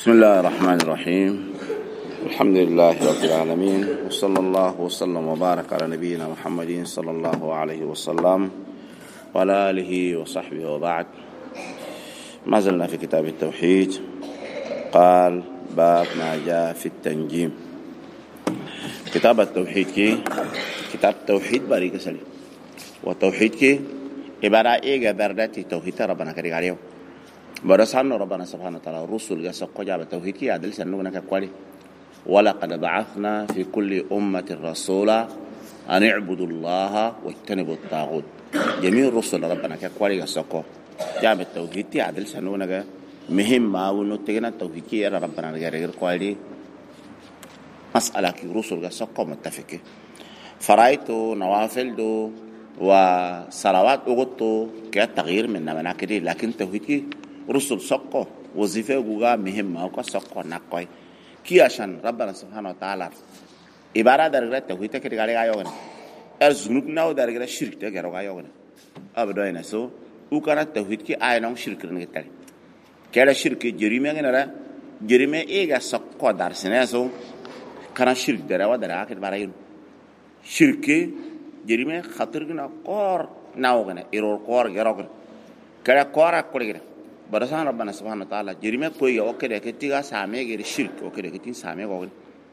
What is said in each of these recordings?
بسم الله الرحمن الرحيم. الحمد لله رب العالمين، وصلى الله وسلم وبارك على نبينا محمد صلى الله عليه وسلم وعلى آله وصحبه وبعد. ما زلنا في كتاب التوحيد. قال باب ما جاء في التنجيم. كتاب التوحيد كي كتاب التوحيد باريك سلي، والتوحيد كي عبارة إيه بردت توحيد ربنا كريم عليه. برسالنا ربنا سبحانه وتعالى الرسل يسقط جاب التوحيد كي عدل سنونا كقولي ولقد بعثنا في كل أمة رسولا أن اعبدوا الله واجتنبوا الطاغوت. جميع الرسل ربنا كقولي يسقط جاب التوحيد كي عدل سنونا مهم ما ونتجنا التوحيد كي ربنا غير قولي مسألة كي الرسل يسقط متفقة فرائتو نوافل دو وصلوات أغطو كتغيير من مناكدي، لكن التوحيد كي رسل سقو وظيفة جوجا مهمة وكا سقو نقوي كي عشان ربنا سبحانه وتعالى عبارة درجة التوحيد كده قال يا الذنوب ناو درجة الشرك ده قالوا يا أبدا ينسو وكان التوحيد كي نوع شرك نقتل كلا شرك جريمة كنا جريمة إيه سقو دارسنا سو كان شرك درا ودرا كده برايون شرك جريمة خطر كنا قار ناو كنا إيرور قار جراكنا كلا قارا كل كده برسان ربنا سبحانه وتعالى جريمة كوي أوكي كتيجا سامي غير شرك أوكي كتير سامي غوغن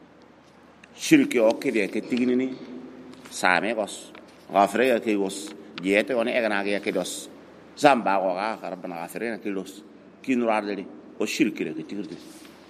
شرك أوكي كتير نيني سامي غوس غافرة كي غوس جيته وني أغنى كي غوس زامبا غوغا ربنا غافرين كي غوس كي نورار دلي وشرك كتير دي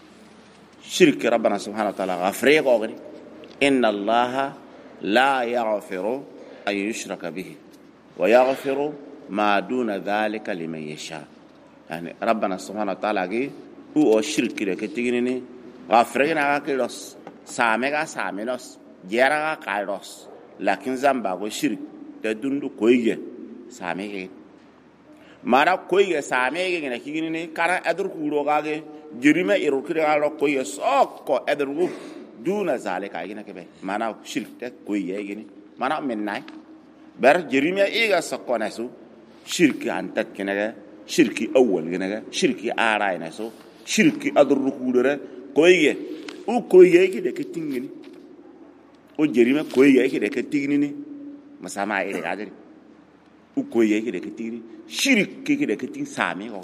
شرك ربنا سبحانه وتعالى غافرة غوغن إن الله لا يغفر أن يشرك به ويغفر ما دون ذلك لمن يشاء. يعني ربنا سبحانه وتعالى جي هو الشرك كده كتيجيني غافرين على كيلوس سامعا سامينوس جيرا كايروس، لكن زامبا وشرك تدندو كويه سامعين مارا كويه سامعين كنا كيجيني كارا أدر كوروغا جي جريمة إيرو كده على كويه ساق أدر دون ذلك كايجينا كبه مانا شرك تكويه يجيني مانا من ناي بر جريمة إيجا ساقو ناسو شرك أنت كنا شركي أول جناجا شركي آراي ناسو شركي أدر كودرة كويه أو كويه كده كتيني أو جريمة كويه كده كتيني مسامع إيه كادري أو كويه كده كتيني شركي كده كتين سامي هو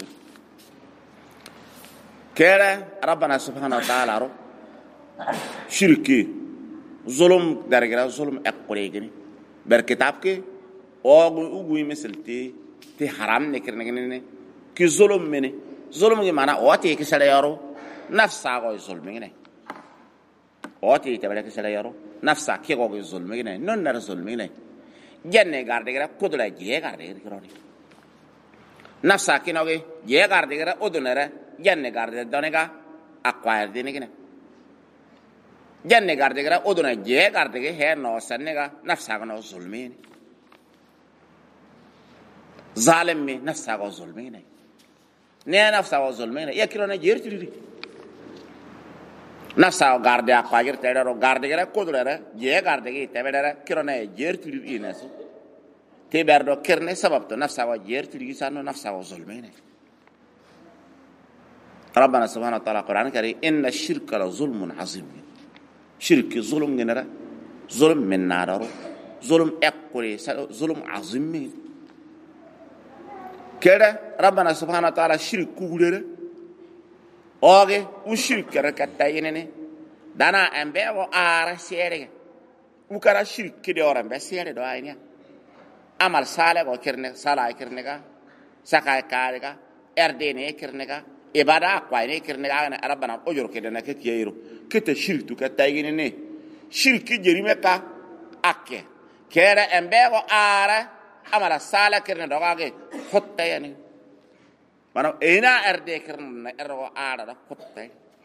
كذا ربنا سبحانه وتعالى رو شركي ظلم درجة ظلم أقوى جني بركتابك أو مثلتي تي حرام نكرني كي ظلم مني ظلم كي معناه واتي كسر يارو نفسه قوي ظلم مني واتي تبلك كسر يارو نفسه كي قوي ظلم مني نون ظلم مني جنة قارد كرا كودلا جيه قارد كراني نفسه كي نوعي جيه قارد كرا أدنى جنة قارد دانيكا أقوال ديني كنا جنة قارد كرا أدنى جيه قارد كي هي نوسنيكا نفسه كنا ظلم مني ظالم में नफ्सा को ज़ुल्म ही नहीं नया नफ्सा को ज़ुल्म ही नहीं ये क्यों नहीं जेर चली नफ्सा को गार्डे आक़ागिर तेरे गार्डे के रहा कोड रहा ये गार्डे के इतने बड़े रहा क्यों नहीं जेर चली ये नैसो ते बैठो किरने सबब तो नफ्सा को जेर चली सानो नफ्सा को ज़ुल्म ही नहीं रब्बना सुब्हानहू तआला कुरान करे इन शिर्क ला ज़ुल्मुन अज़ीम शिर्क ज़ुल्म के नरा ज़ुल्म में नारो ज़ुल्म एक कोई ज़ुल्म अज़ीम में كده ربنا سبحانه وتعالى شرك كولره اوغي وشرك ركتاينني دانا امبي و ار سيري وكرا شرك كده اورم بس سيري دو اينيا عمل صالح وكرنه صالح كرنه سكاي كاريكا ارديني كرنه عباده اقواني كرنه ربنا اجر كده نكييرو كته شرك كتاينني شرك جريمه كا اكه كده امبي و ار أمر سالة كرنا دعاء خطة يعني مانو إينا أردي كرنا إروا آرا خطة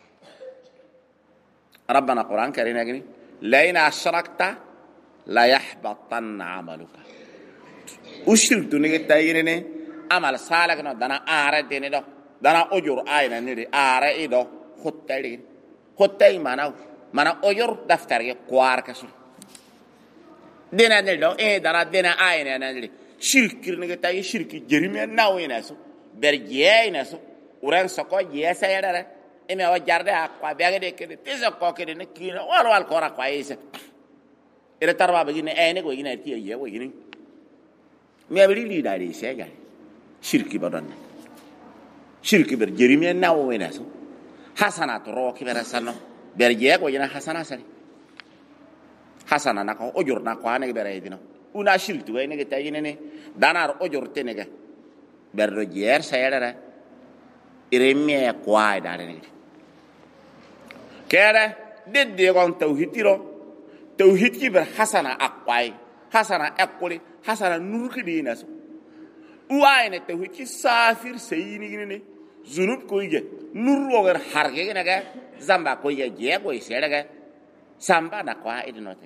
ربنا قرآن كريم يقولي لئن أشركت لا يحبطن عملك وشرك دنيا تايرني أمر سالة كرنا دنا آرا ديني دو دنا أجر آينا نري آرا إيدو خطة لين خطة مانو أجر دفتر قوار كسر دينا نلو إيه دنا دينا آينا نلي شرك كرنا تاي شرك جريمة ناوي ناسو برجيه ناسو وران سكوا جيه سيرة eme wa jarde akwa biage de kede tisa ko kede ne kina wal ko ra kwa isa ere tarba be ne ene go gina ti ye go gini me abri li dali sega shirki badon shirki ber jerimi na wo wena so hasanat ro ki ber sanno ber je go gina hasana sari hasana na ko ojur na ko ane ber edino una shirki we ne ge tayine ne danar ojur tenege ber do jer sayara iremie ko ay dare ne kere dedde gon tawhid ki ber hasana akwai hasana akuli hasana nurki dina so uayne tawhid ki safir sayini ne zunub ko ye nur woger harge ne ga zamba ko ye je ko isere ga samba na kwa idinote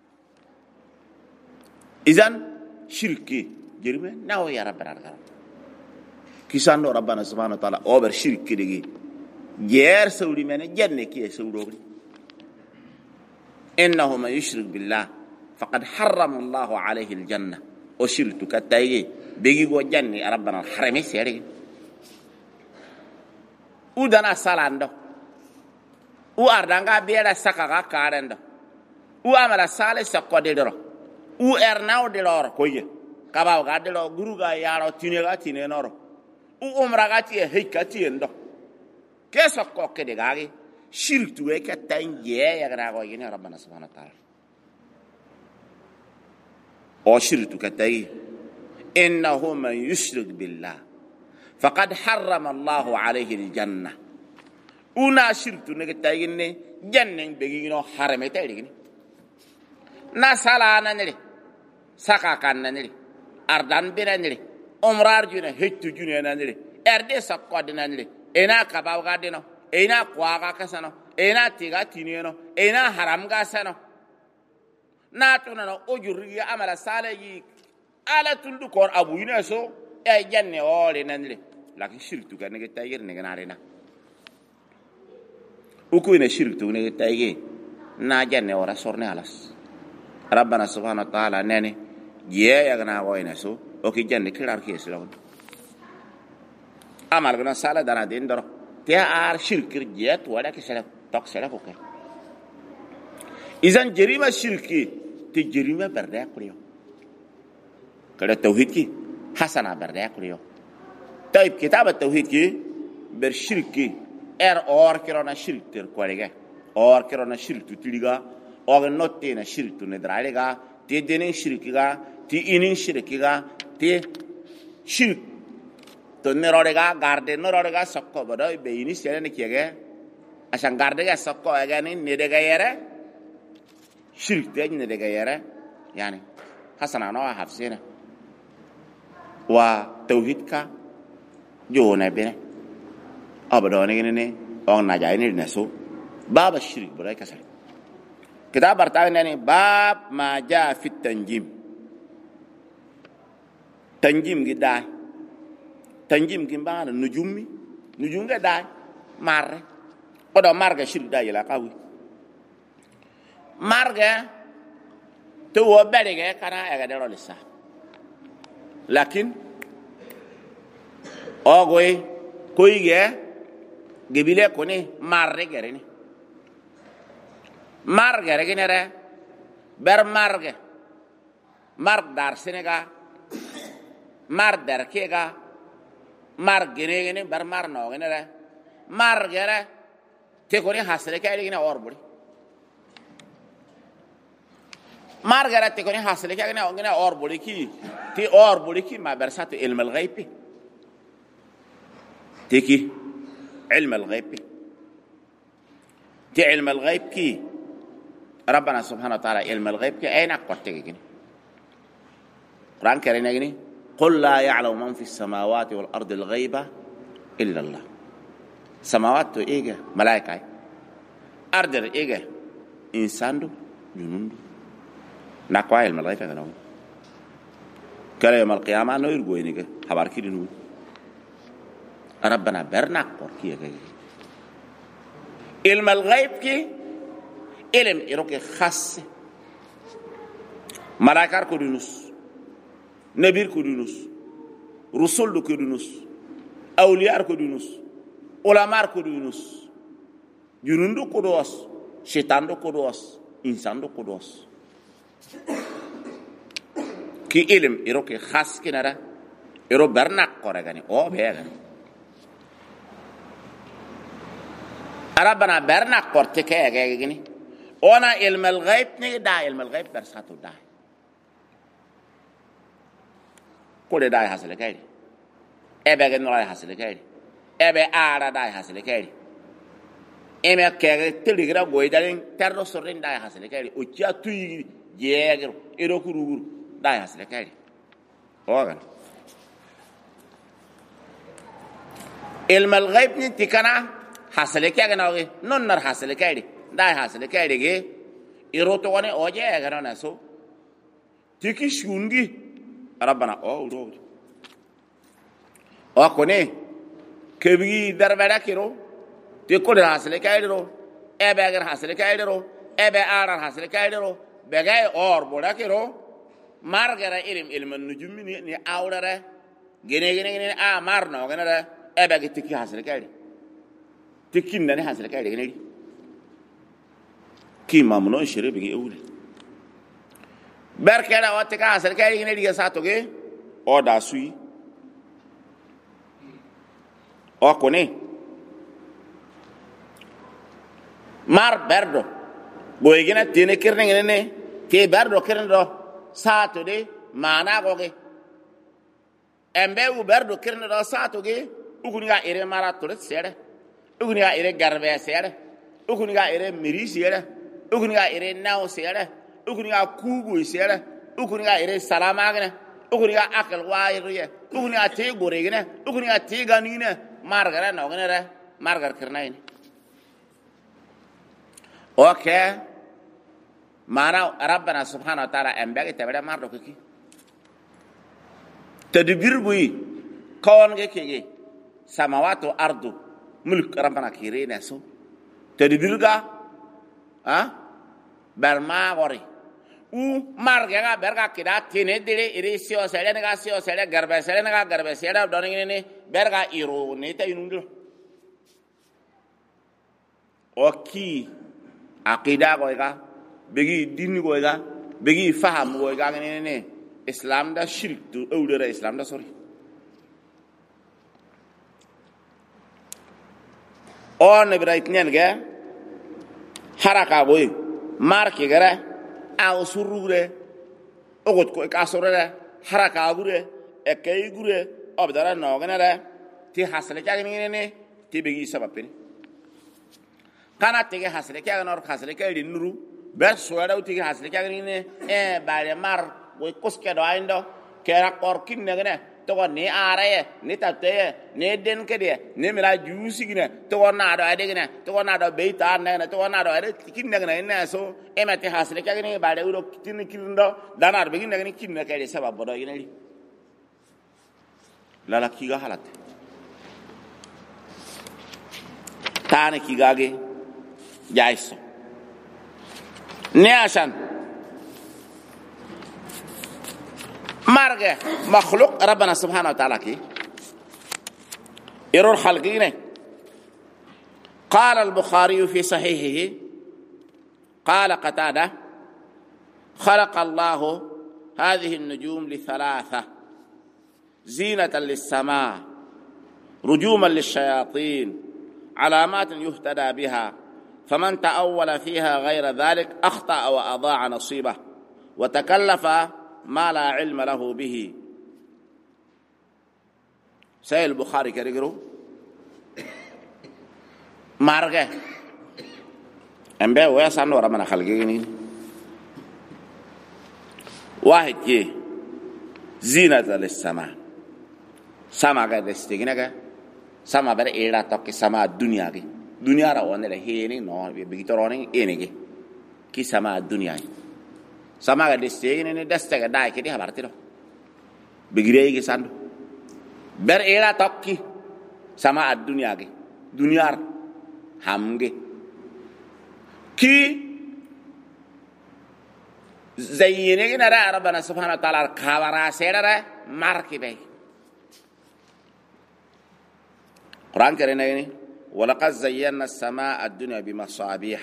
izan shirki jerime nawo ya rabbana kisando rabbana subhanahu wa ta'ala over shirki digi jer sawri mene jenne ki sawrogri innahu man yushrik billah faqad harrama Allah alayhi aljanna o shirku katayi begi go janni rabbana harami sere udana salando u ardanga biera sakaga karendo u amala sale sakodedoro u ernaw de lor koye kabaw ga de lo guruga yaro tinega tinenoro u umra ti hekati endo keso kokke de gagi shirku e katan ye ya gra go yene rabbana subhanahu wa ta'ala o shirku katai innahu man yushrik billah faqad harrama Allah alayhi aljanna una shirku ne katai ne jannen begi no harame tay ni na sala nanere saka kan nanere ardan biranere umrar juna hettu juna nanere erde sakko nanere ena kabaw ga dino ena kwa ga kasano ena tiga tineno ena haram ga sano na tuna no ojuri amala sala yi ala tundu kor abu ina so e janne ole nanere lakin shirku ga ne tayir ne na rena uku ina shirku ne tayge na janne ora sorne alas rabbana subhanahu wa ta'ala nene ye ya gana go ina so o ki janne kirar ki eslo amal gana sala dana den doro te ar shirkir jet wala ki sala tok sala ko ke izan jerima shirki te jerima berde kuriyo kada tauhid ki hasana berde kuriyo tayib kitab at-tauhid ki ber shirki or kirona shirk ter korega or kirona shirk tutiliga or notte na shirk tu ne dralega te denen shirkiga ti inin shirkiga te shirk to nerorega garde nerorega sokko bodo be ini sere ne kiege asan garde ga sokko aga ni ne daga yere shirk te ne daga yere yani hasana no hafsina wa tauhid ka jona bene abado ne on na jay ni neso baba shirk bodo kasal kitab barta ne bab ma ja fi tanjim gi dai tanjim gi mbana nujum ga dai marre odo marga shirk dai la qawi marga to wo berege kana e ga dero lissa lakin ogoy koyge gebile koni marre gereni marge regenere ber marge marg dar senega mar der kega mar gene ber mar no genere margere te koni hasre ka gene orburi margere te koni hasre ka gene orburi ki ti orburi ki ma bersat ilm al ghaib تيكي علم الغيب تي علم الغيب كي ربنا سبحانه وتعالى علم الغيب كي أين أقوتك كني قرآن كريم كني قل لا يعلم من في السماوات والأرض الغيبة إلا الله سماوات تو إيجا ملائكة أرض إيجا إنسان دو جنون دو نقوى علم الغيب كنو كلا يوم القيامة نو يرجو إنك حبار كي دنو ربنا برناك قركيه علم الغيب كي علم إروكي خاص ملاكار كودونوس نبير كودونوس رسول كودونوس أولياء كودونوس علماء كودونوس yunundu kudos shaitandu kudos insandu kudos ki ilim iro ki khas kinara iro bernak koragani o began arabana bernak korte kegani ona ilm al-ghaib ni da ilm al-ghaib bersatu da kole da hasale kayri ebe gen noy hasale kayri ebe ara da hasale kayri eme kege teligra goydalen terro sorrin da hasale kayri o cia tuy jeger ero kuruguru da hasale kayri ogan ilm al-ghaib ni tikana hasale kayga nawge non nar hasale kayri da hasale kayri ge ero to woni oje ga na so tiki shungi ربنا أو أكوني كبي دربنا كيرو تقول حاصل كايرو أبغى حاصل كايرو أبغى آر حاصل كايرو بغاي أور بودا كيرو مارغرا علم النجوم ني أورا جنيه مارنا غنرا أبغى تكي حاصل كايرو تكي نني حاصل كايرو جنيه كي مامنو يشرب بيجي أولي berkena wate ka asal kay ngene diga satoge o da sui o kone mar berdo boygina tene kirne ngene te berdo kirndo sato de mana goge embe u berdo kirne do sato ge uguniga ere mara tore sere uguniga ere garbe sere uguniga ere miri sere uguniga ere naw sere ukuniga kugu isere ukuniga ire salamagne ukuniga akal wayriye ukuniga te goregne ukuniga te ganine margara nognere margar kirnaini okay mana rabbana subhanahu wa ta'ala embege tebere mardo kiki tadbir bui kawon ge kege samawati ardu mulk rabbana kirene so tadbir ga berma gori u marga berga kida tine dire irisio sele nga sio sele garbe sele doni ne berga iro ne ta inundo oki aqida goiga begi dini goiga begi faham goiga ne islam da shirk tu awdere islam da sori on ibrahim nge haraka boy marki gara aw surure ogot ko ka sorere haraka gure e kay gure obdara no ganara ti hasale jagni ne ti begi sabapin kana tege hasale kya nor hasale kay nuru ber soara uti hasale jagni ne e bare mar go koske do aindo kera korkin ne gane to ni araye ni tateye ni den kede ni mira juusi gine to na do ade gine to na do beita ne to na do ade kin ne gine ne so e mate hasle ka gine bade uro tin kindo danar be gine kin ne kede sabab bodo gine li lala kiga halat tane kigage jaiso ne ashan marge مخلوق ربنا سبحانه وتعالى كي يرور خلقينه قال البخاري في صحيحه قال قتادة خلق الله هذه النجوم لثلاثة زينة للسماء رجوما للشياطين علامات يهتدى بها فمن تأول فيها غير ذلك أخطأ وأضاع نصيبه وتكلف ما لا علم له به سيد البخاري كريجرو مارجه امبه ويسان ورا من خلقيني واحد كي زينة للسماء سما قد استغنى سما بر ايرا توك سما الدنيا كي دنيا را ونه هيني نو بيتروني انيكي كي سما الدنيا sama ga destiny ne desta ga dai kidi habartiro bigirey gi sandu ber era tokki sama ad dunya gi dunyar hamge ki zayyine gi na rabbana subhanahu wa ta'ala khabara sedara marki bay quran kare ne ولقد زينا السماء الدنيا بمصابيح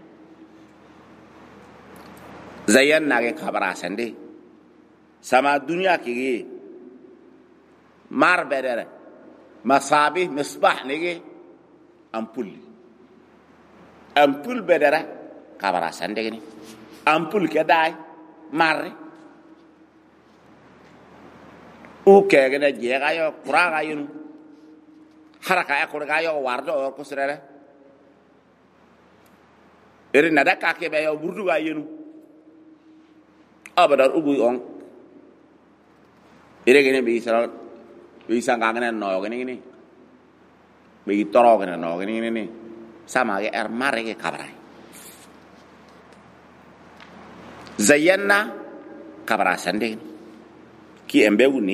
زينا كبرا سندي سما الدنيا كي مار بدر مصابيح مصباح نيجي أمبول بدر كبرا سندي أمبول كداي مار او كأنه جيغايو كراغايو حركة كراغايو واردو كسرة إري ندا كاكي بيو بردو غايو أبدار أبوي أون إري كني بيسان كاغنا نو كني بي تورو كني نو كني sama ke mare ke kabrai zayyana kabra sande ki embewuni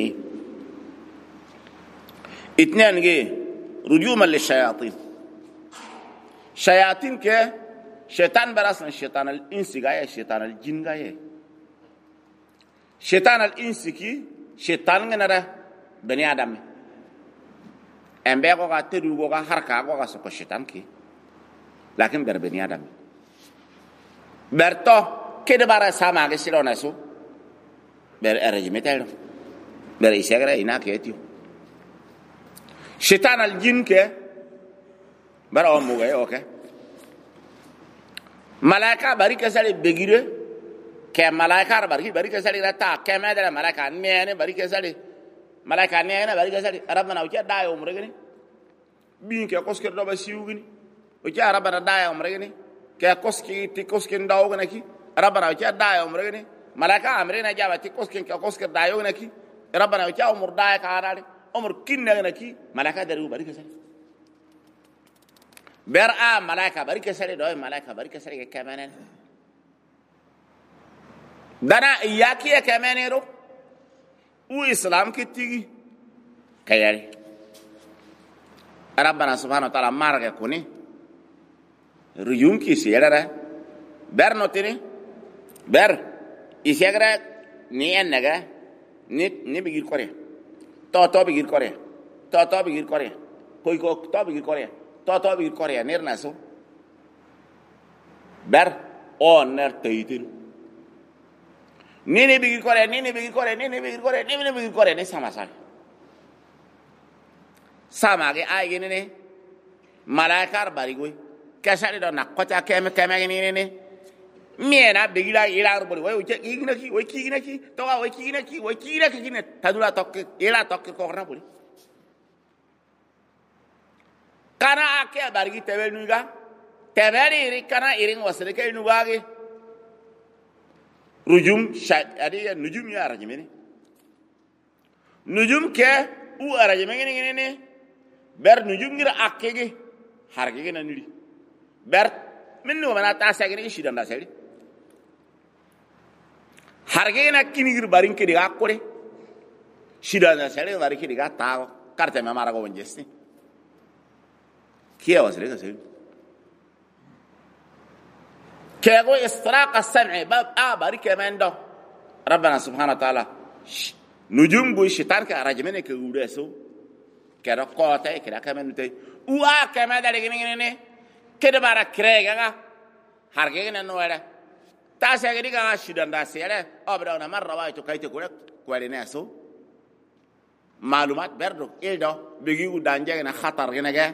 itnan ge rujuman lishayatin shayatin ke shaitan barasan shaitan al-insi gaye shaitan al-jin gaye shaitan al-insi ki shaitan ngenara bani adam embe ko ka tedu ko ka harka ko ka so shaitan ki lakin ber bani adam berto kede bara sama ke silona so ber erjimetel ber isegre ina ke tiu shaitan al-jin ke bara o mugaye okay malaika bari kesali begire ke malaika bari kesali rata ke medara malaika ne bari kesali malaika ne bari kesali rabbana uja dayo umregni bin ke kosker do ba siugni uja rabbana dayo umregni ke koski ti koskin dawo gnaki rabbana uja dayo umregni malaika amrena jaba ti koskin ke kosker dayo gnaki rabbana uja umur dayo ka arale umur kinna gnaki malaika daru bari kesali ber a malaika bari kesali do malaika bari kesali ke kamanen dana iyaki ke kamenero u islam ki tigi kayari rabbana subhanahu wa ta'ala marga kuni ruyum ki siyara ber notini ber isegra ni ennaga ni bigir kore to bigir kore to bigir kore koy ko to bigir kore to bigir kore nerna so ber on ner taytin nini bigir kore ni sama ge ay gene ne malaikar bari goy kasari do nakota keme ni miena bigila ila bari way igina ki to wa igina ki ne tadula tokk ila tokk ko na bari kana ake bari gi tebel nuga tebeli ri kana iring wasre ke nuga ge rujum adi nujum ya rajimene nujum ke u arajimene ne ber nujum ngira akkege hargege na nuri ber minno bana ta sagene shi danda sari hargege na kinigir barin ke diga kore shi danda sari barin ke diga ta karte me mara go wonjesti kiya wasre ka sari كيغو استراق السمع باب بارك من دو ربنا سبحانه وتعالى نجوم بو شيطان كرجمنه كودسو كرا قوته كرا كمن تي وا كما دالغني كده بارا كريغا هارغينا نوره تاسغدي كا شيدان داسيره ابرانا مره وايتو كايتو كواليناسو معلومات بردو إلدو بيجيو دانجانا خطر غنغا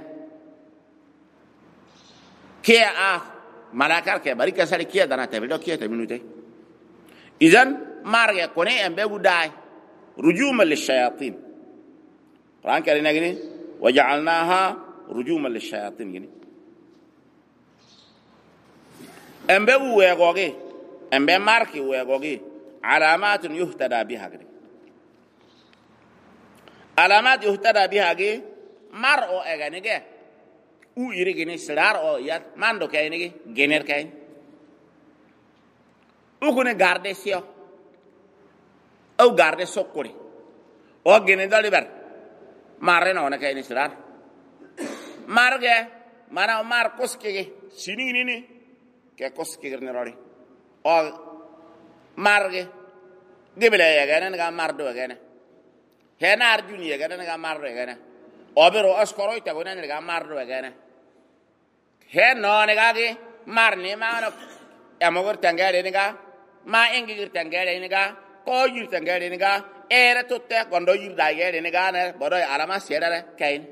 كيا ملاكار كي بارك سالي كي دانا تبلو كي تمنوتي اذن مارغا كوني ام بيغو داي رجوما للشياطين قران كريم غني وجعلناها رجوما للشياطين غني ام بيغو ويغوغي ام بي ماركي ويغوغي علامات يهتدى بها غني علامات يهتدى بها غني مرء اغنيغه u iri gini sirar o yat mando kay ni gener kay u kune garde sio o garde sokuri o gene dali ber marre no na kay ni sirar marge mana mar koske sini ni ke koske गर्ने rori o marge debele ya gane ga mardo gane he na arjuni ya gane ga mardo gane obero askoro ita gone ga mardo gane he no ne gage mar ne ma no amogor tangere ne ga ma engir tangere ne ga ko yir tangere ne ga era tutte quando yir da gere ne ga ne bodo alama sedare kain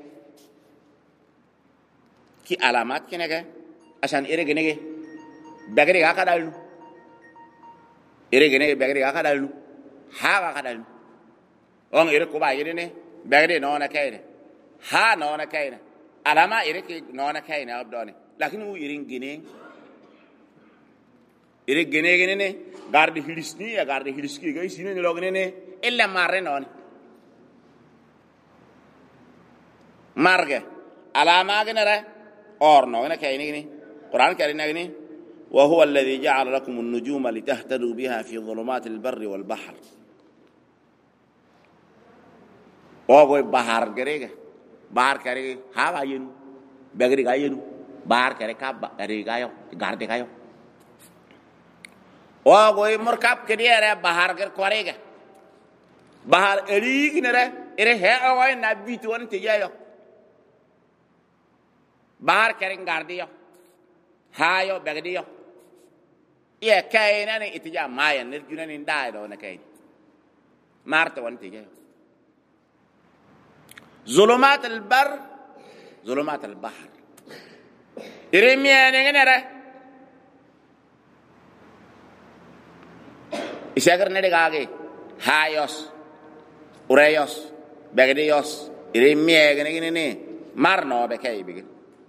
ki alamat kinege asan ere genege bagari ga kadalu ere genege bagari ga kadalu ha ga kadalu on ere ko ba yire ne bagari no na kaine ha no na kaine alama ere ki no na kaine abdoni lakin u ere gene ne garde hilisni ya garde hiliski ga sine ne logne ne illa marre non marge alama genere orno ne kaine ni qur'an karina ni wa huwa alladhi ja'ala lakum an-nujuma litahtadu biha fi dhulumati al-barri wal-bahr ogo bahar gerega bahar kare hawa yenu bagri ga yenu bahar kare ka bagri ga yo garde ga yo ogo murkab kediere bahar ger korega bahar eri ginere ere he ogo na bitu on te yo bahar kare garde yo ha yo bagdi yo ye kayna ne itija maya ne junani ndai do na kay marta on te yo ظلمات البر ظلمات البحر إرميان ينجنره إشاكر ندعاء هايوس أوريوس بغديوس إرميان ينجنه مارنو بكاي بيجي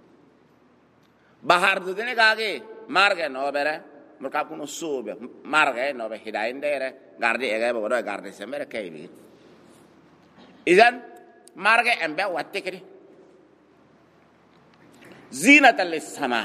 بحر دودني كاغي مارغ نو بره مركب كونو سوب مارغ نو بهداين ديره غاردي إيجا بودو غاردي سمير كاي بيجي إذن marge embe watte kedi zinatan lis-sama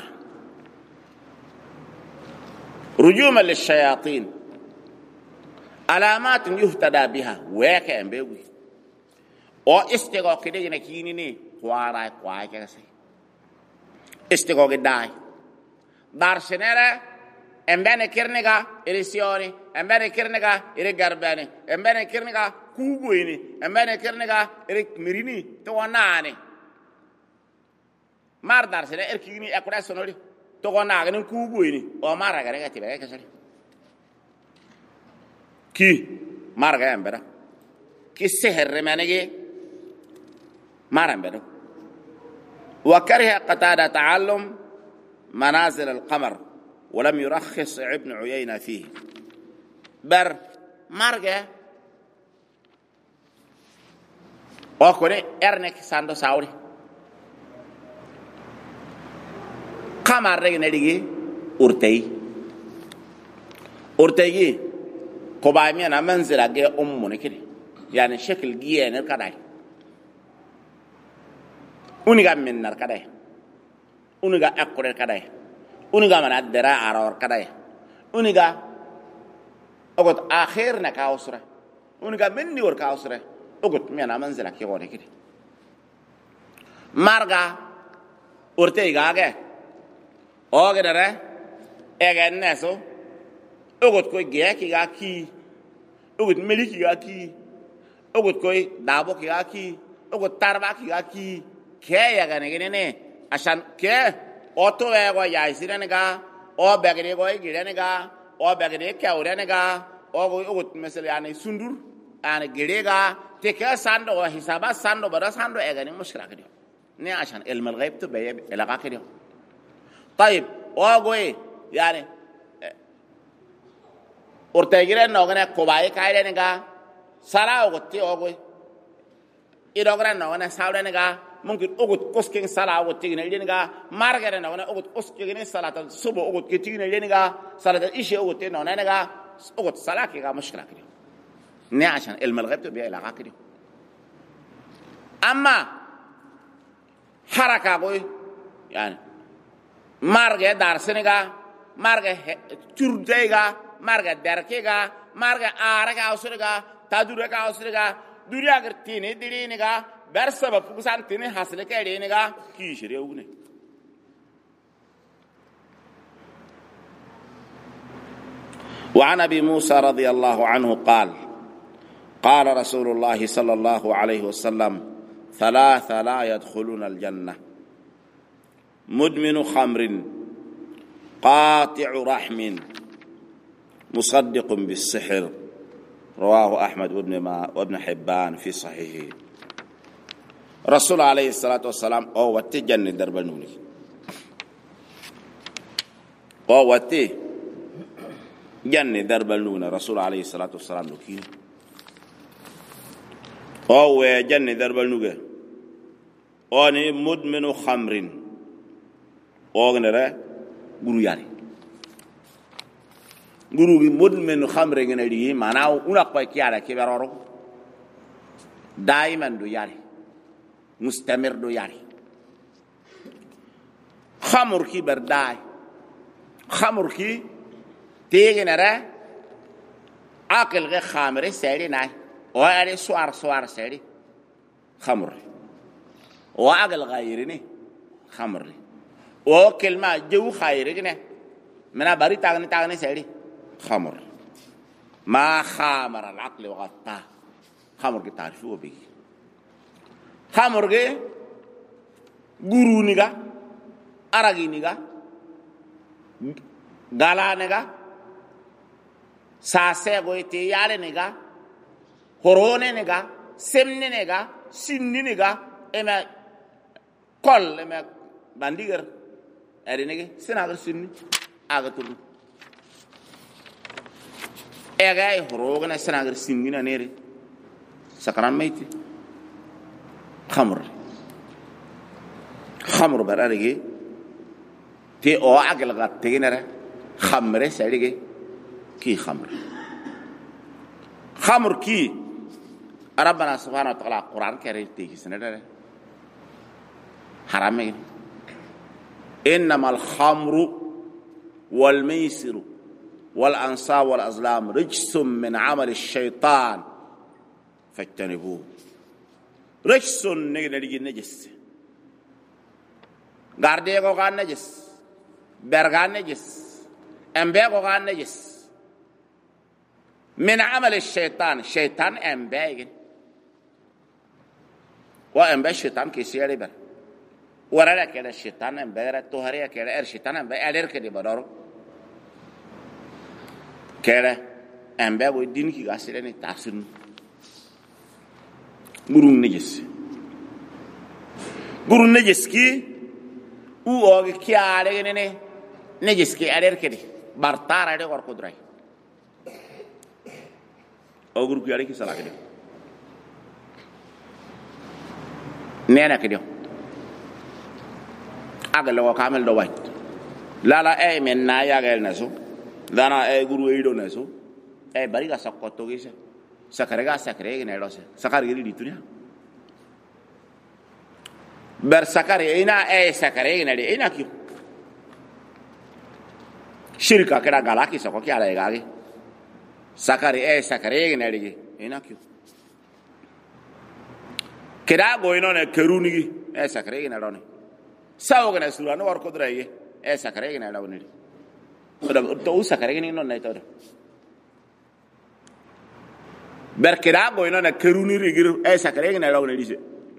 rujuman lish-shayatin alamat yuhtada biha weke embe wi o istego kedi ne kini ni kwara kwa kese istego gedai darsenere embe ne kirnega elisioni embe ne kirnega ire garbane embe ne kirnega kugoyni embe kernega erik mirini to wonane mar dar sene erkini ekura sonori to wonage nen kugoyni o mara gare gati be kesere ki marga embera ki seher menege mara embera wa kariha qatada ta'allum manazil al-qamar ولم يرخص ابن عيينة فيه بر marga o kone ernek sando sawri kamar reg ne digi urtay ko ba mi na manzila ge ummu ne kidi yani shekl giye ne kadai uniga min nar kadai uniga akure kadai uniga mana dara aror kadai uniga ogot akhir na kausra uniga minni wor kausra ogot mena manzila ki gone kidi marga urtay gaage oge dare egen neso ogot ko ge ki ga ki ogot meliki ga ki ogot ko dabo ki ga ki ogot tarba ki ga ki ke ya ga ne ashan ke oto ego ya isire ne ga o begre go gire ne ga o begre ke ore ne ga ogot mesel yani sundur ana gire ga تكا ساندو وحسابات ساندو برا ساندو اغاني مشكلة كده ني عشان علم الغيب تبقى علاقة كده طيب اوغوي يعني ورتاجرين نوغنا كوباي كايدة نغا سارا اوغتي اوغوي إدوغنا نوغنا ساودا نغا ممكن اوغت كوسكين سارا اوغتي نغا مارغنا نوغنا اوغت كوسكين سارا سوبو اوغت كتي نغا سارا إيشي اوغتي نوغنا اوغت سارا كيغا مشكلة كده ني عشان علم الغيب تبقى علاقة كده أما حركة قوي يعني مارغة دارسنغا مارغة ترديغا مارغة دركيغا مارغة آرغا أوسرغا تدورغا أوسرغا دوري أغر تيني دينيغا برسبب فوسان تيني حاصلك دينيغا كيشريوغني وعن أبي موسى رضي الله عنه قال رسول الله صلى الله عليه وسلم ثلاثة لا يدخلون الجنة مدمن خمر قاطع رحم مصدق بالسحر رواه أحمد وابن حبان في صحيحه. رسول عليه الصلاة والسلام أو واتي جنة دربنوني أو واتي جنة دربنونا رسول عليه الصلاة والسلام لكين أو جنة دربنونا أني مدمن خمر أو غنرة غرو ياري غرو مدمن خمر غنري معناه أونا قوي كيارا كبرارو دائما دو ياري مستمر دو ياري خمر كي برداي خمر كي تيجي نرى عقل غير خامر سيري ناي وعلي سوار سيري خمر وعقل غيرني خمر وكلمة جو خيرني من بري تاغني سيري خمر ما خامر العقل وغطاه خمر كي تعرفوه بي خمر كي غرو نيغا أراغي نيغا غالا نيغا ساسه goite yale nega horone nega semne nega sinni nega ema kol ema bandiger eri nege senagar sinni aga tulu ega horogana senagar sinni na nere sakaran mayti khamr bararige te o agal gatteginere khamre salige كي خمر كي ربنا سبحانه وتعالى القرآن كريم تيجي سنة حرامين إنما الخمر والميسر والأنصاب والأزلام رجس من عمل الشيطان فاجتنبوه رجس نجي نجس غارديغو غان نجس برغان نجس أمبيغو غان نجس من عمل الشيطان أمبايجن وأمبا الشيطان كيسيري بر ورا كده الشيطان أمبايرا توهريا كده الشيطان أمباي أدير كده بدارو كده أمبا ودين كي غاسيرني تاسن غرون نجس كي او كي على نجس كي أدير كده بارتار أدير ورقدراي او groupe yare ki sala kede nena kede aga lo kamel do wajt lala e men na yagal naso dana e guru e do naso e bari ga sakotto gise sakare ne do se sakare gi di tunya ber sakare ina e sakare ne de ina ki shirka keda galaki sako ki ala gagi sakare ginarige inakyo keda goyno ne kerunigi sakare ginarone sawo gina sulano war ko draye sakare ginarone to sakare gini non ne to ber keda goyno ne kerunigi giro sakare ginarone dise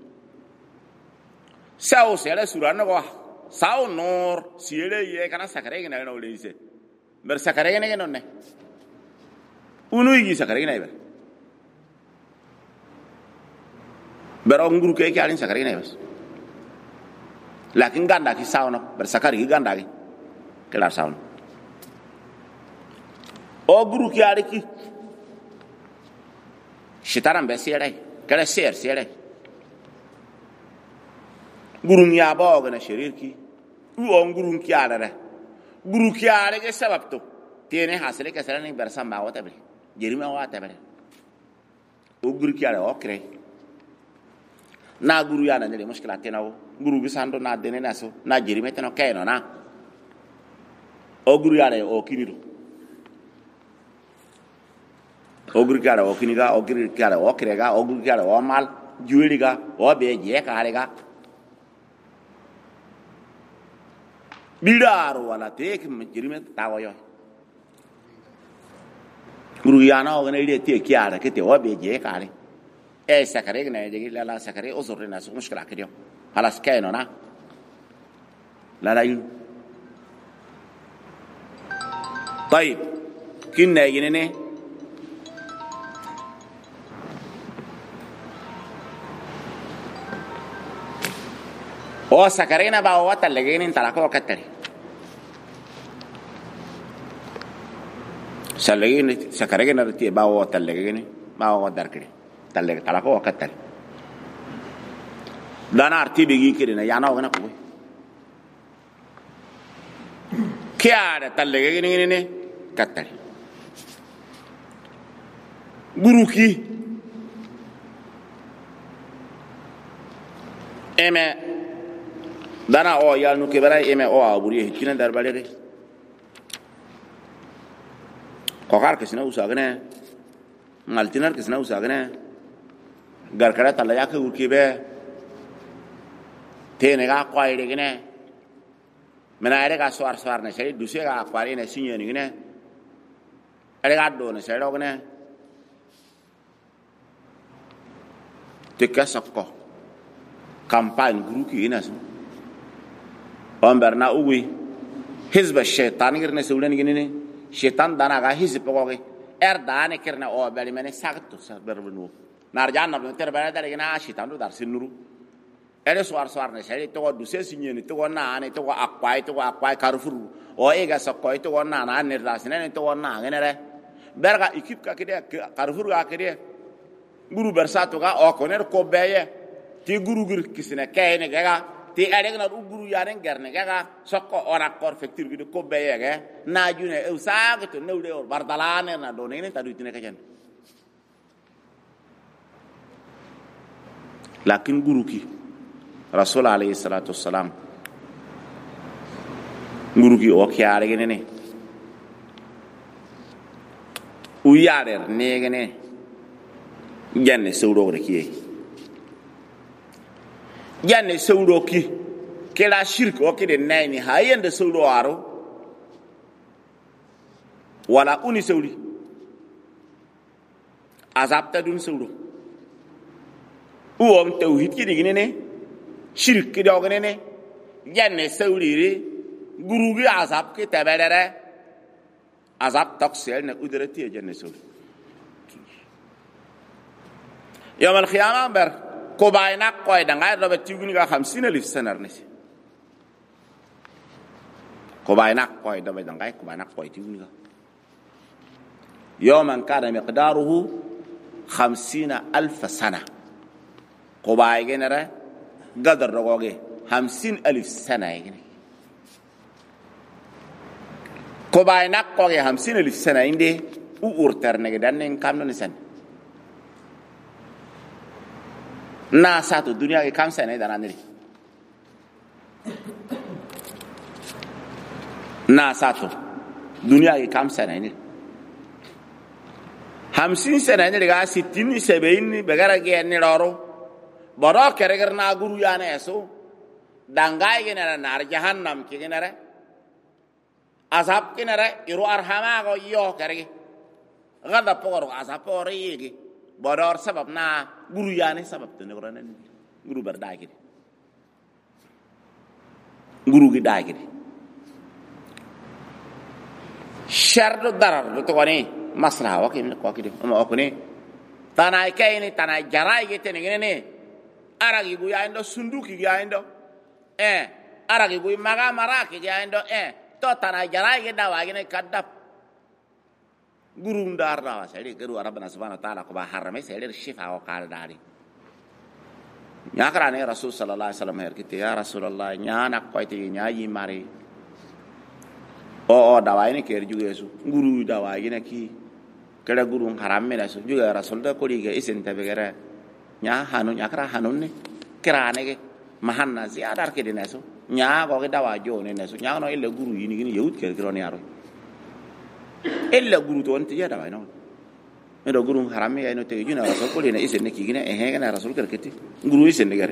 sawo sele sulano ko sawo nor siele ye kana sakare ginarone dise ber sakare ginarone uno yigi sakare ginay ber nguru ke ki alin sakare ginay bas lakin ganda ki sawno ber sakare gi ganda gi kala sawno o guru ki ari ki shitaran be sere kala sere guru nya ba ga na shirir ki u on guru ki ala guru ki ala ke sabab to tiene hasile ke sere ni ber samba wata be jerima wata bare o guru ki ala okre na guru yana ne mushkila tenawo guru bi sando na dene naso na jerima teno kayno na o guru yana o kinido o guru ki ala o kiniga o guru ki ala o krega o guru ki ala o mal juweliga o be je kalega bidaro wala tek jerima tawoyo guru yana o ne ile te kiara ke te o be je kare sakare ne je la sakare o sorre na su mushkila kediyo halas kayno na لا لا يلو طيب كنا يجنني سكرينا بقى وقت اللي جايين انت لكوا كتري سلجين سكرينا رتي بقى وقت اللي جايين بقى وقت دركري تلقى تلقوا كتري دانا ارتي بيجي كده يانا وغنا كوي كيا تلقى جايين كتري بروكي اما dana o yal nu kebara eme o aburi hikina darbale re kokar kisna usagne maltinar kisna usagne garkara talaya ke urkibe tene ga kwaire gine menare ga swar ne sei duse ga kwari ne sinye ni gine ale ga do ne sei rogne tekasakko campagne gruki inasu Omberna uwi hizba shaitan girne sewlen ginene shaitan dana ga hizb pogoge dana kirna o bali mene sagto saberbnu narjanna no terbana dare gina shaitan do dar sinuru swar ne sari to du se sinyeni to na ane to akwai karfuru o ega sakko to na na ne dasne to na genere berga ekip ka kide karfuru ga kide guru bersato ga o koner ko beye ti guru gir kisine kayne ga ti aregna guru yaren gerne ga sokko ora kor fektir gi ko beyege na june e saga to newde or bardalane na do ne ta dutine ka jan lakin guru ki rasul alayhi salatu wassalam guru ki o kyaare gene ne u yarer ne gene janne sewdo re kiye janne sewdo ki kela shirk o kede nayni hayende sewdo aro wala uni sewdi azabta dun sewdo uom tawhid ki digine ne shirk ki dogene ne janne sewdi ri guru gi azab ki tabedere azab taksel ne udrati janne sewdi يوم القيامة بر كوباينا قايدا غير ربع تيجوني كا 50,000 سنة نسي كوباينا قايدا بدن غير كوباينا قايد تيجوني يوم كان مقداره 50,000 سنة كوباي جنرا قدر رجوعه 50,000 سنة يعني كوباينا قايد 50,000 سنة عندي وورتر نجدان كم نسن na satu dunia ke kam sene dana niri na satu dunia ke kam sene niri 50 sene niri ga 60 70 begara ge ni loro boro kereger na guru yana eso dangai ge na nar jahannam ke genare azab ke nare iru arhama go yo kerege gada poro azab poro yegi bodor sabab na guru yani sabab to ne korane guru bar daagide guru gi daagide shardo darar to woni maslaha wakim ko kidi o ko ne tanay kayni tanay jaray ge tene ngene aragi gu yaindo sunduki gi yaindo aragi gu maga maraki gi yaindo to tanay jaray ge dawagi ne kadap guru ndar dawa sari guru rabbana subhanahu wa ta'ala ko ba harame sari shifa o kal dari nyakra ne rasul sallallahu alaihi wasallam herkite ya rasulullah nyana ko ti nyaayi mari o dawa ni ker juge su guru dawa gina ki kala guru harame la su juge rasul da ko dige isen tabe gara nya hanu nyakra hanun ne kirane ge mahanna ziyadar ke dine su nya go ge dawa jo ne su nya no ile guru yini gini yewut ker giro ne aro illa guru to onti yada bayno edo guru harami ay no te juna rasul ko dina isen ne ki gina gana rasul ker keti guru isen ne gare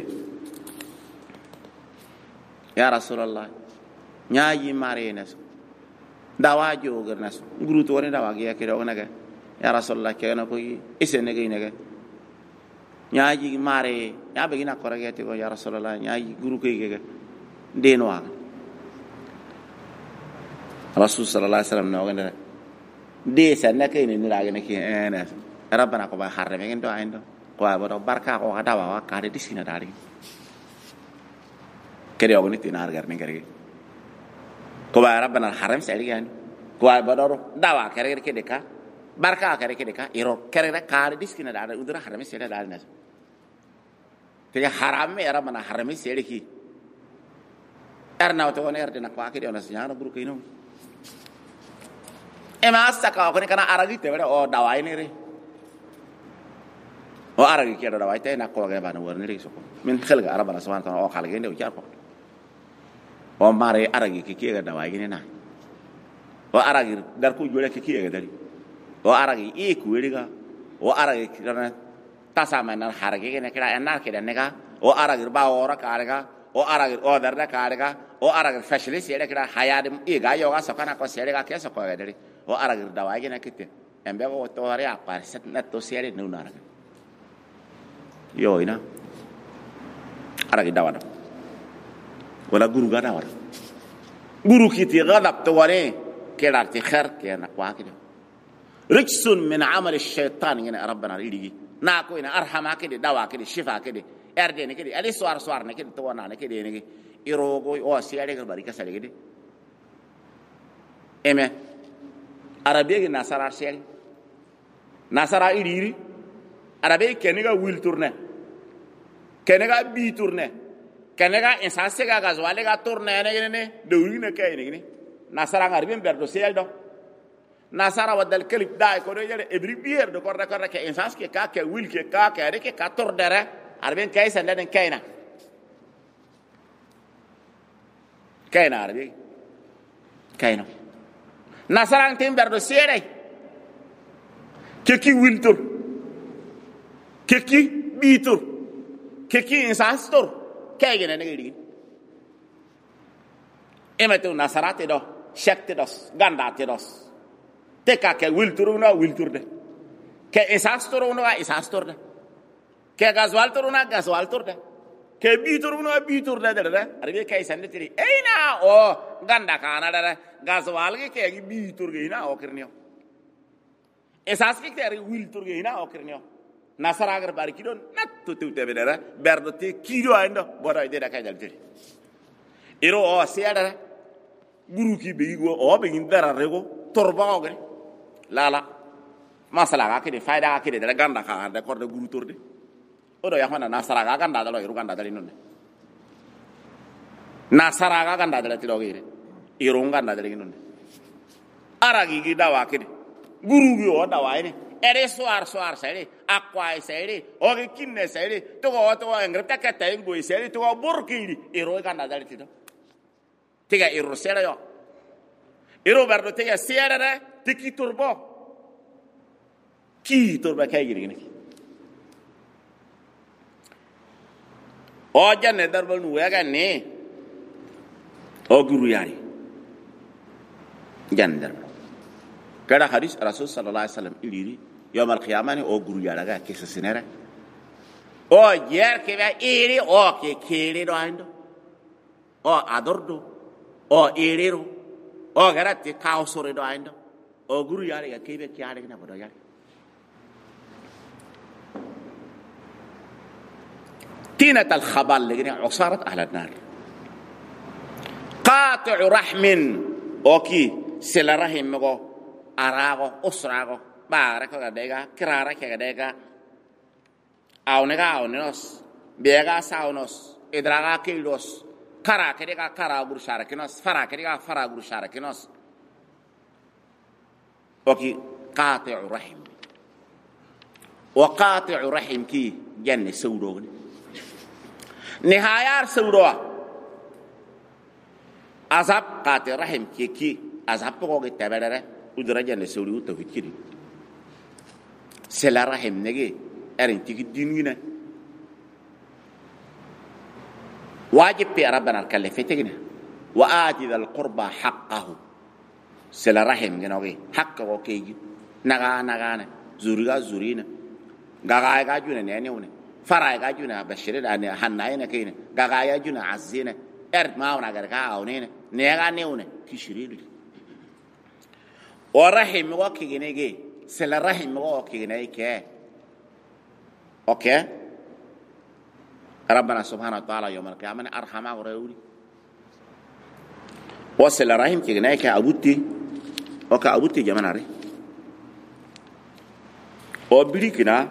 ya rasulullah nyaayi mare nas dawa jo garnas guru to ne dawa ge ke do naga ya rasulullah ke na ko isen ne ge naga nyaayi mare ya be gina ko rage te ko ya rasulullah nyaayi guru ke ge deno rasul sallallahu alaihi wasallam no gane de sanna kay ni la gane ki ena rabbana ko ba harre men do ando ko ba do barka ko ada wa ka de disina dari kede o ni tinar gar ni gari ko ba rabbana haram sai gan ko ba do dawa kare kede ka barka kare kede ka iro kare ka de disina dari udura haram sai dari na te haram me rabbana haram sai ki erna to on erde na ko akide on asnyana buru kino ema saka ko ni kana aragi te o dawai ni re o aragi ke dawai te na ko ga bana wor ni re so min khalga rabbana subhanahu wa ta'ala o khalga nde o jar ko o mare aragi ke ga dawai ni na o aragi dar ko jole ke ga dari o aragi e ku riga o aragi kana tasama na haragi ne kira enar ke ne ga o aragi ba ora ka ga o aragi o darda ka ga o aragi fashli se kira hayadim e ga yo ga so kana ko se ga ke so ko ga dari o aragi dawai ne kite embe ko to ari apar set na to se ari nu na yo ina aragi dawada wala guru ga dawada guru kiti gadab to ware kira ti khair ke na kwa kide rijsun min amal ash-shaytan ina rabbana ridigi na ko ina arhama kide dawa kide shifa kide erde ne kide ali swar ne kide to wana ne kide ne irogo o se ari ga barika sale kide eme arabe ge nasara sel nasara iri arabe keniga wil tourner keniga bi tourner keniga insase ga gazwale ga tourner ne de urine kay ne nasara ngarbe berdo sel do nasara wadal kelip dai ko do yele ebri bier do ko rekorde ke insas ke ka ke wil ke ka ke re ke ka tordere arbe kay sande den kayna arbe kayna nasara tin berdo sere ke ki wil tur ke ki bi tur ke ki insas tur kay gene ne gidi emetu nasara te do shekte dos ganda te dos te ka ke wil tur de ke insas tur no insas tur de ke gazwal tur de ke bi tur de arbe kay sande tiri eina o ganda kana de gazwal ke bi tur ge ina o kirnio esas ke ter wil tur ge ina o kirnio nasara agar bar kidon natto te bedera berdo te kido ando bodo de da kay tiri iro o siada guru ki be go o be indara rego torba o gre lala masala ga ke de faida ga ke de ganda ka de korde guru torde o do ya hona nasara ga ganda da lo iru ganda da linne nasara ga ganda da ti do gire iru ganda da linne aragi gi dawa ke de guru gi o dawa ine ere soar sere akwa sere o ge kinne sere to engre ta ka ta ngo sere to burkiri iru ganda da ti do tiga iru sere yo iru berdo tiga sere tiki turbo ki turba kay giri ni o janne darbal nu wega ne o guru yari jandar kada hadis rasul sallallahu alaihi wasallam iliri yawm al-qiyamah o guru yara ga ke sinere o yer ke ba iri o ke kiri do ando o adordo o iriro o garati kaosore do ando o guru yare ga kebe kyare na bodo yare tinat al khabal legni usarat ahla an-nar qati'u rahmin oki sila rahim go arago usrago bare ko ga dega kirara ke ga dega awnenos bega saunos idraga kilos kara ke ga kara guru shara kinos fara ke ga fara guru shara kinos وكي قاطع رحم وقاطع رحم كي جنة سودو نهاية سودو عذاب قاطع رحم كي عذاب بقوة تبادر ودرا جنة سودو تفكيري سلا رحم نجي أرين تيجي دينينا واجب في ربنا الكلفتنا وآتي ذا القربى حقه sela rahim genoge hakka ko keji naga zurina gaga juna ne one fara ga juna bashir da ne hannaye ne kine gaga ya juna azina mauna garga aune ne ga ne one kishiri ورحم وكينيجي سل رحم وكينيكي اوكي ربنا سبحانه وتعالى يوم القيامة أرحمه وريولي وصل رحم كينيكي أبوتي اوكي أبوتي جماناري o biri kina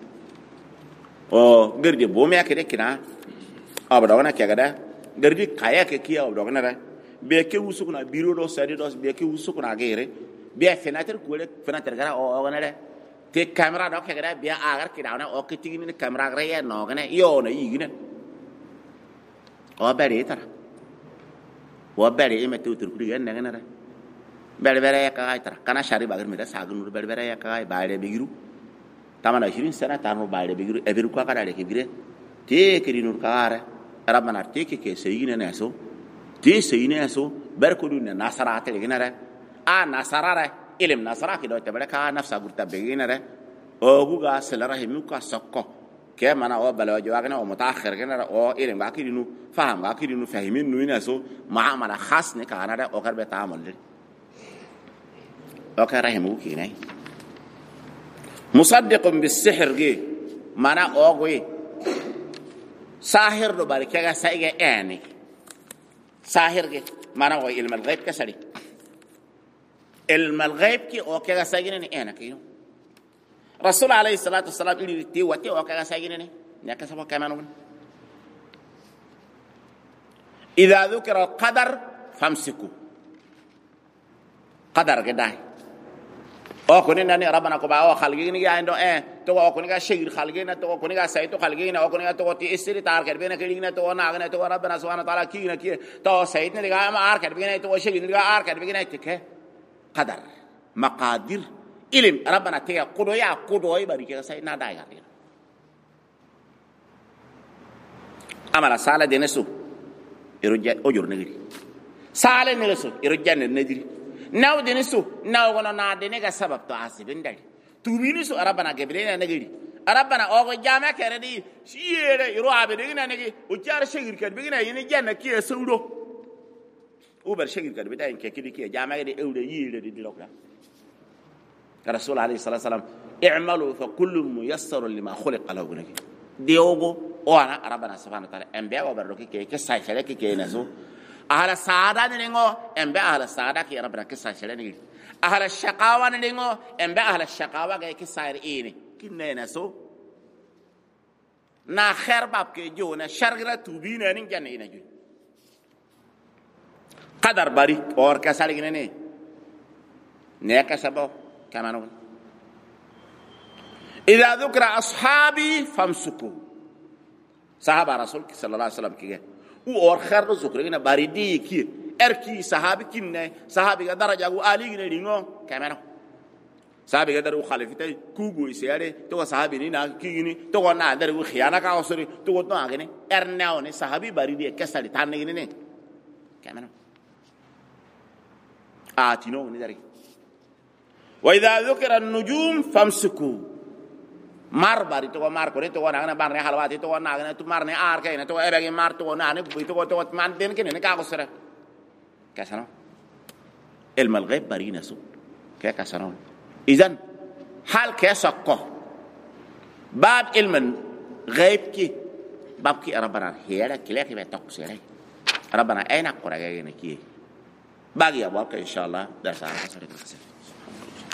o gardi bomi akede kina abdogna kegada gardi kaya ke kiya abdogna da be ke usukuna biro do sadi do be ke usukuna gere be fenater kule fenater gara o gana de te camera do kegada be agar kidawna o ke tigini camera gara ya no gana yo na yigina o bari tara o bari emetu turkuri gana gana da bari bari ka tara kana shari bagar meda sagun bari bari ka baare bigiru tamana 20 سنه تانو بايده بيغرو ابيرو كا كدا لك بيره تي كري نور كاره ربنا تيكي كي سيينا ناسو تي سيينا اسو بركو دون نصرات لغنا نصراره علم نصرا كي دوت بركا نفسا غرتا بيغنا او غا سلره ميكا سكو كي مانا او بلا جواغنا او متاخر غنا او علم باكي نو فهم باكي نو فاهمين نو ناسو معامله خاص نكانا او كربه تعامل او كرهمو كي ناي مصدق بالسحر جي مانا اوغوي ساحر دو باركا سايغا اني ساحر جي مانا او علم الغيب كسري علم الغيب كي او كا سايغني انا كيو رسول عليه الصلاه والسلام يقول تي وتي او كا سايغني نياك سبا كمان اذا ذكر القدر فامسكوا قدر كده o koni nani rabana ko ba o khalgini ya ndo to o koni ga shegir khalgina to o koni ga sayto khalgina o koni ga to ti isri tar kar bena kelina to na gna to rabbana subhanahu wa ta'ala kina ki to sayidna ga ma ar kar bena to shegir ga ar kar bena tike qadar maqadir ilm rabbana te qudo ya qudo ay bari ke sayidna da ga amala sala de nesu irujja o jor negri sala ne nesu irujja ne negri naw deni su naw gono na deni ga sabab to asibin dali tubini su arabana gebrena nagiri arabana ogo jama kere di shiyere iro abede na nagi o jar shegir kan bigina yini janna kiye sawdo o bar shegir kan bidayin ke kidi kiye jama ga de ewde yire di lokla rasul alayhi salatu wasalam i'malu fa kullu muyassar lima khuliqa lahu nagi diogo o ana arabana subhanahu wa ta'ala embe o bar ke sai sele ke nazo أهل السعادة نينغو أمبا أهل السعادة كي ربنا كسر شلني أهل الشقاوة نينغو أمبا أهل الشقاوة كي كسر إيني كنا نسو نا خير باب كي جو نا شرقة توبينا نينجا نينا جو قدر باري اور كسر إيني نيكا سبو كمان إذا ذكر أصحابي فامسكوا صحابة رسول صلى الله عليه وسلم كي او اور خر زکرنا باریدی کی ارکی صحابی کینه صحابی کا درجہ او علی نے رینو کیمرا صحابی کا درو خلیفتے کوگو اسیارے تو صحابی نی نا کیگنی تو نا درو خیانہ کا اوسری تو تو اگنے ارناو نے صحابی باریدی کسلی تان نے کیمرا آتینو نی داری واذا ذكر النجوم فامسكوا mar bari to mar ko to na bar ne halwati to na ne to mar ne ar ke ne to ebe mar to na ne to man den ke ne ka ko sere kasano ilm al ghaib bari nasu ke kasano idan hal ke sakko bab ilm al ghaib ki bab ki rabbana hera kile ke to sere rabbana ayna ko ra ne ki bagi ya bab inshallah da sa